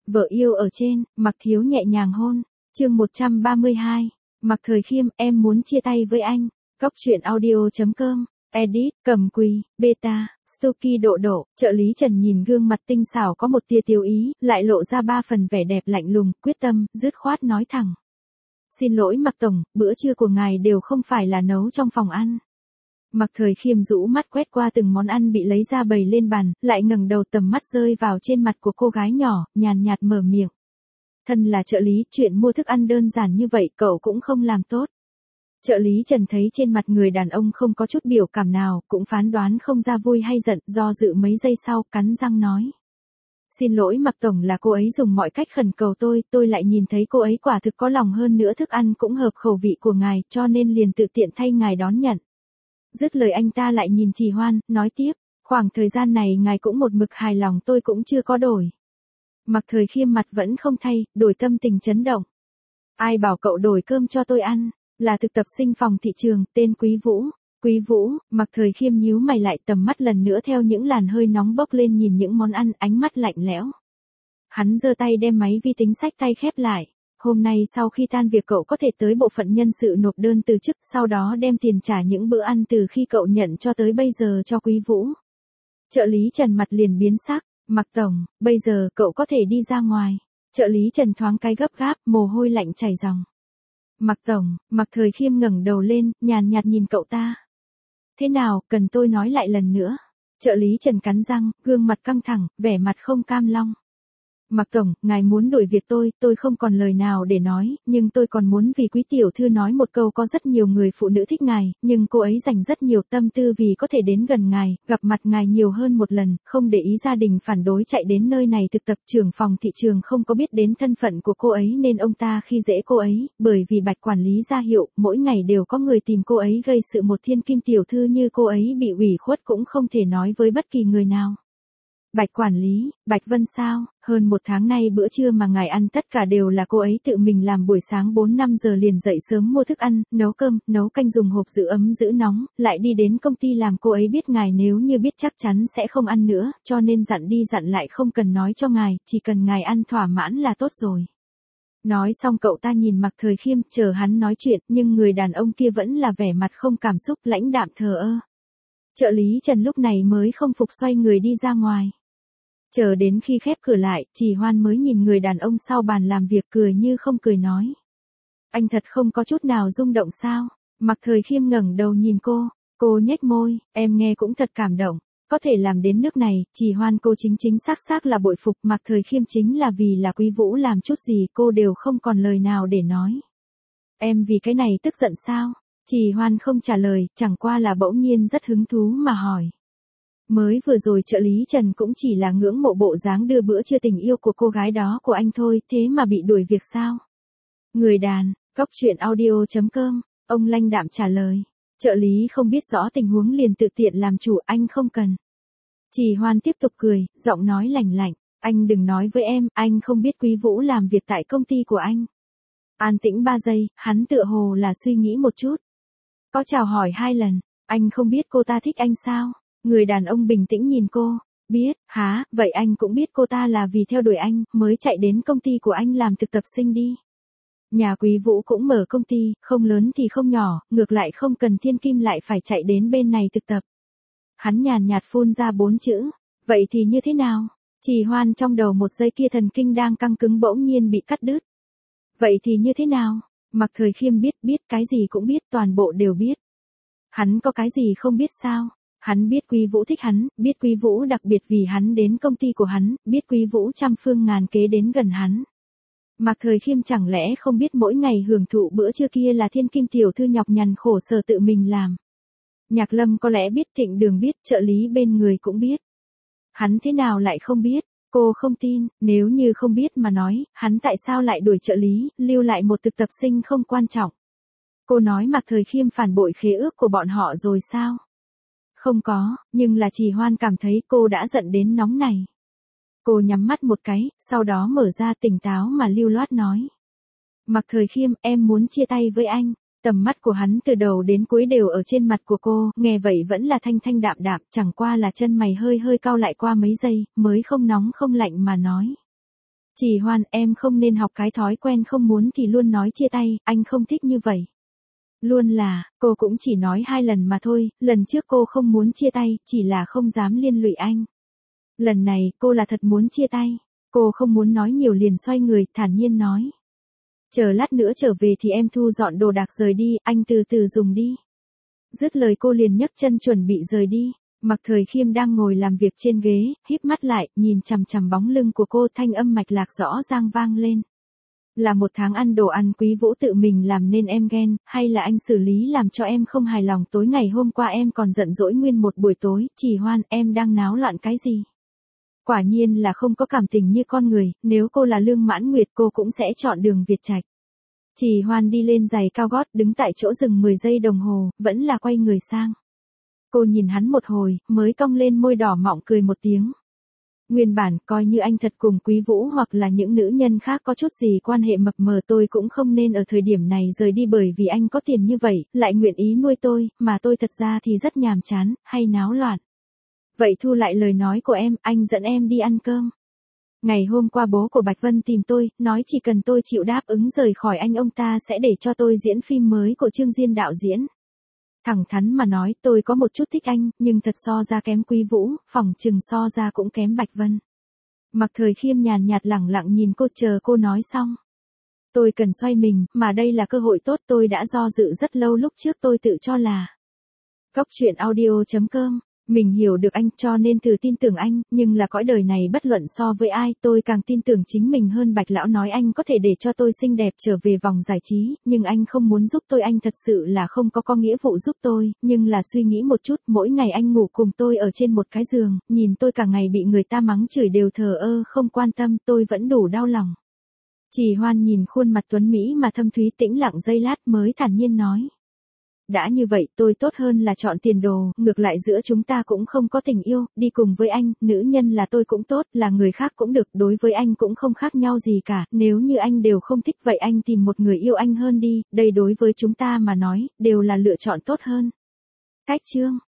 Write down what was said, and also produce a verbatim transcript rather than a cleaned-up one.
Vợ yêu ở trên, Mạc Thiếu nhẹ nhàng hôn. Chương một trăm ba mươi hai. Mạc Thời Khiêm, em muốn chia tay với anh. Góc truyện audio chấm com. Edit, Cầm Quỳ, Beta, Stuky Độ Độ. Trợ lý Trần nhìn gương mặt tinh xảo có một tia tiêu ý, lại lộ ra ba phần vẻ đẹp lạnh lùng, quyết tâm, dứt khoát nói thẳng. Xin lỗi Mạc Tổng, bữa trưa của ngài đều không phải là nấu trong phòng ăn. Mạc Thời Khiêm rũ mắt quét qua từng món ăn bị lấy ra bày lên bàn, lại ngẩng đầu tầm mắt rơi vào trên mặt của cô gái nhỏ, nhàn nhạt mở miệng. Thân là trợ lý, chuyện mua thức ăn đơn giản như vậy cậu cũng không làm tốt. Trợ lý Trần thấy trên mặt người đàn ông không có chút biểu cảm nào, cũng phán đoán không ra vui hay giận, do dự mấy giây sau, cắn răng nói. Xin lỗi Mạc Tổng, là cô ấy dùng mọi cách khẩn cầu tôi, tôi lại nhìn thấy cô ấy quả thực có lòng, hơn nữa thức ăn cũng hợp khẩu vị của ngài, cho nên liền tự tiện thay ngài đón nhận. Dứt lời anh ta lại nhìn Trì Hoan, nói tiếp, khoảng thời gian này ngài cũng một mực hài lòng, tôi cũng chưa có đổi. Mạc Thời Khiêm mặt vẫn không thay, đổi tâm tình chấn động. Ai bảo cậu đổi cơm cho tôi ăn, là thực tập sinh phòng thị trường, tên Quý Vũ. Quý Vũ, Mạc Thời Khiêm nhíu mày lại, tầm mắt lần nữa theo những làn hơi nóng bốc lên nhìn những món ăn, ánh mắt lạnh lẽo. Hắn giơ tay đem máy vi tính xách tay khép lại. Hôm nay sau khi tan việc cậu có thể tới bộ phận nhân sự nộp đơn từ chức, sau đó đem tiền trả những bữa ăn từ khi cậu nhận cho tới bây giờ cho Quý Vũ. Trợ lý Trần mặt liền biến sắc, Mạc Tổng, bây giờ cậu có thể đi ra ngoài. Trợ lý Trần thoáng cái gấp gáp, mồ hôi lạnh chảy ròng. Mạc Tổng, Mạc Thời Khiêm ngẩng đầu lên, nhàn nhạt nhìn cậu ta. Thế nào, cần tôi nói lại lần nữa? Trợ lý Trần cắn răng, gương mặt căng thẳng, vẻ mặt không cam lòng. Mạc Tổng, ngài muốn đuổi việc tôi, tôi không còn lời nào để nói, nhưng tôi còn muốn vì Quý tiểu thư nói một câu, có rất nhiều người phụ nữ thích ngài, nhưng cô ấy dành rất nhiều tâm tư vì có thể đến gần ngài, gặp mặt ngài nhiều hơn một lần, không để ý gia đình phản đối chạy đến nơi này thực tập. Trưởng phòng thị trường không có biết đến thân phận của cô ấy nên ông ta khi dễ cô ấy, bởi vì Bạch quản lý ra hiệu, mỗi ngày đều có người tìm cô ấy gây sự, một thiên kim tiểu thư như cô ấy bị ủy khuất cũng không thể nói với bất kỳ người nào. Bạch quản lý, Bạch Vân sao, hơn một tháng nay bữa trưa mà ngài ăn tất cả đều là cô ấy tự mình làm, buổi sáng bốn năm giờ liền dậy sớm mua thức ăn, nấu cơm, nấu canh, dùng hộp giữ ấm giữ nóng, lại đi đến công ty làm. Cô ấy biết ngài nếu như biết chắc chắn sẽ không ăn nữa, cho nên dặn đi dặn lại không cần nói cho ngài, chỉ cần ngài ăn thỏa mãn là tốt rồi. Nói xong cậu ta nhìn Mạc Thời Khiêm, chờ hắn nói chuyện, nhưng người đàn ông kia vẫn là vẻ mặt không cảm xúc, lãnh đạm thờ ơ. Trợ lý Trần lúc này mới không phục, xoay người đi ra ngoài. Chờ đến khi khép cửa lại, Trì Hoan mới nhìn người đàn ông sau bàn làm việc, cười như không cười nói. Anh thật không có chút nào rung động sao? Mạc Thời Khiêm ngẩng đầu nhìn cô, cô nhếch môi, em nghe cũng thật cảm động. Có thể làm đến nước này, Trì Hoan cô chính chính xác xác là bội phục. Mạc Thời Khiêm chính là vì là Quý Vũ làm chút gì cô đều không còn lời nào để nói. Em vì cái này tức giận sao? Trì Hoan không trả lời, chẳng qua là bỗng nhiên rất hứng thú mà hỏi. Mới vừa rồi trợ lý Trần cũng chỉ là ngưỡng mộ bộ dáng đưa bữa trưa tình yêu của cô gái đó của anh thôi, thế mà bị đuổi việc sao? Người đàn, góc truyện audio chấm com, ông lãnh đạm trả lời. Trợ lý không biết rõ tình huống liền tự tiện làm chủ, anh không cần. Trì Hoan tiếp tục cười, giọng nói lạnh lạnh, anh đừng nói với em, anh không biết Quý Vũ làm việc tại công ty của anh. An tĩnh ba giây, hắn tựa hồ là suy nghĩ một chút. Có chào hỏi hai lần, anh không biết cô ta thích anh sao? Người đàn ông bình tĩnh nhìn cô, biết, hả, vậy anh cũng biết cô ta là vì theo đuổi anh, mới chạy đến công ty của anh làm thực tập sinh đi. Nhà Quý Vũ cũng mở công ty, không lớn thì không nhỏ, ngược lại không cần thiên kim lại phải chạy đến bên này thực tập. Hắn nhàn nhạt phun ra bốn chữ, vậy thì như thế nào? Trì Hoan trong đầu một giây kia thần kinh đang căng cứng bỗng nhiên bị cắt đứt. Vậy thì như thế nào? Mạc Thời Khiêm biết, biết cái gì cũng biết, toàn bộ đều biết. Hắn có cái gì không biết sao? Hắn biết Quý Vũ thích hắn, biết Quý Vũ đặc biệt vì hắn đến công ty của hắn, biết Quý Vũ trăm phương ngàn kế đến gần hắn. Mạc Thời Khiêm chẳng lẽ không biết mỗi ngày hưởng thụ bữa trưa kia là thiên kim tiểu thư nhọc nhằn khổ sở tự mình làm. Nhạc Lâm có lẽ biết, Thịnh Đường biết, trợ lý bên người cũng biết. Hắn thế nào lại không biết? Cô không tin, nếu như không biết mà nói, hắn tại sao lại đuổi trợ lý, lưu lại một thực tập sinh không quan trọng. Cô nói Mạc Thời Khiêm phản bội khế ước của bọn họ rồi sao? Không có, nhưng là Trì Hoan cảm thấy cô đã giận đến nóng này. Cô nhắm mắt một cái, sau đó mở ra, tỉnh táo mà lưu loát nói. Mạc Thời Khiêm, em muốn chia tay với anh. Tầm mắt của hắn từ đầu đến cuối đều ở trên mặt của cô, nghe vậy vẫn là thanh thanh đạm đạm, chẳng qua là chân mày hơi hơi cau lại qua mấy giây, mới không nóng không lạnh mà nói. Chỉ Hoan, em không nên học cái thói quen không muốn thì luôn nói chia tay, anh không thích như vậy. Luôn là, cô cũng chỉ nói hai lần mà thôi, lần trước cô không muốn chia tay, chỉ là không dám liên lụy anh. Lần này, cô là thật muốn chia tay. Cô không muốn nói nhiều liền xoay người, thản nhiên nói. Chờ lát nữa trở về thì em thu dọn đồ đạc rời đi, anh từ từ dùng đi. Dứt lời cô liền nhấc chân chuẩn bị rời đi. Mạc Thời Khiêm đang ngồi làm việc trên ghế, híp mắt lại, nhìn chằm chằm bóng lưng của cô, thanh âm mạch lạc rõ ràng vang lên. Là một tháng ăn đồ ăn Quý Vũ tự mình làm nên em ghen, hay là anh xử lý làm cho em không hài lòng? Tối ngày hôm qua em còn giận dỗi nguyên một buổi tối, Chỉ Hoan, em đang náo loạn cái gì? Quả nhiên là không có cảm tình như con người, nếu cô là Lương Mãn Nguyệt cô cũng sẽ chọn đường Việt Trạch. Chỉ Hoan đi lên giày cao gót, đứng tại chỗ dừng mười giây đồng hồ, vẫn là quay người sang. Cô nhìn hắn một hồi, mới cong lên môi đỏ mọng cười một tiếng. Nguyên bản, coi như anh thật cùng Quý Vũ hoặc là những nữ nhân khác có chút gì quan hệ mập mờ, tôi cũng không nên ở thời điểm này rời đi, bởi vì anh có tiền như vậy, lại nguyện ý nuôi tôi, mà tôi thật ra thì rất nhàm chán, hay náo loạn. Vậy thu lại lời nói của em, anh dẫn em đi ăn cơm. Ngày hôm qua bố của Bạch Vân tìm tôi, nói chỉ cần tôi chịu đáp ứng rời khỏi anh, ông ta sẽ để cho tôi diễn phim mới của Trương Diên đạo diễn. Thẳng thắn mà nói, tôi có một chút thích anh, nhưng thật so ra kém Quý Vũ, phỏng chừng so ra cũng kém Bạch Vân. Mạc Thời Khiêm nhàn nhạt lẳng lặng nhìn cô, chờ cô nói xong. Tôi cần xoay mình, mà đây là cơ hội tốt, tôi đã do dự rất lâu, lúc trước tôi tự cho là. Góc truyện audio chấm com, mình hiểu được anh cho nên từ tin tưởng anh, nhưng là cõi đời này bất luận so với ai, tôi càng tin tưởng chính mình hơn. Bạch lão nói anh có thể để cho tôi xinh đẹp trở về vòng giải trí, nhưng anh không muốn giúp tôi, anh thật sự là không có có nghĩa vụ giúp tôi, nhưng là suy nghĩ một chút, mỗi ngày anh ngủ cùng tôi ở trên một cái giường, nhìn tôi cả ngày bị người ta mắng chửi đều thờ ơ không quan tâm, tôi vẫn đủ đau lòng. Chỉ Hoan nhìn khuôn mặt tuấn Mỹ mà thâm thúy, tĩnh lặng giây lát mới thản nhiên nói. Đã như vậy tôi tốt hơn là chọn tiền đồ, ngược lại giữa chúng ta cũng không có tình yêu, đi cùng với anh, nữ nhân là tôi cũng tốt, là người khác cũng được, đối với anh cũng không khác nhau gì cả, nếu như anh đều không thích vậy anh tìm một người yêu anh hơn đi, đây đối với chúng ta mà nói, đều là lựa chọn tốt hơn. Cách chương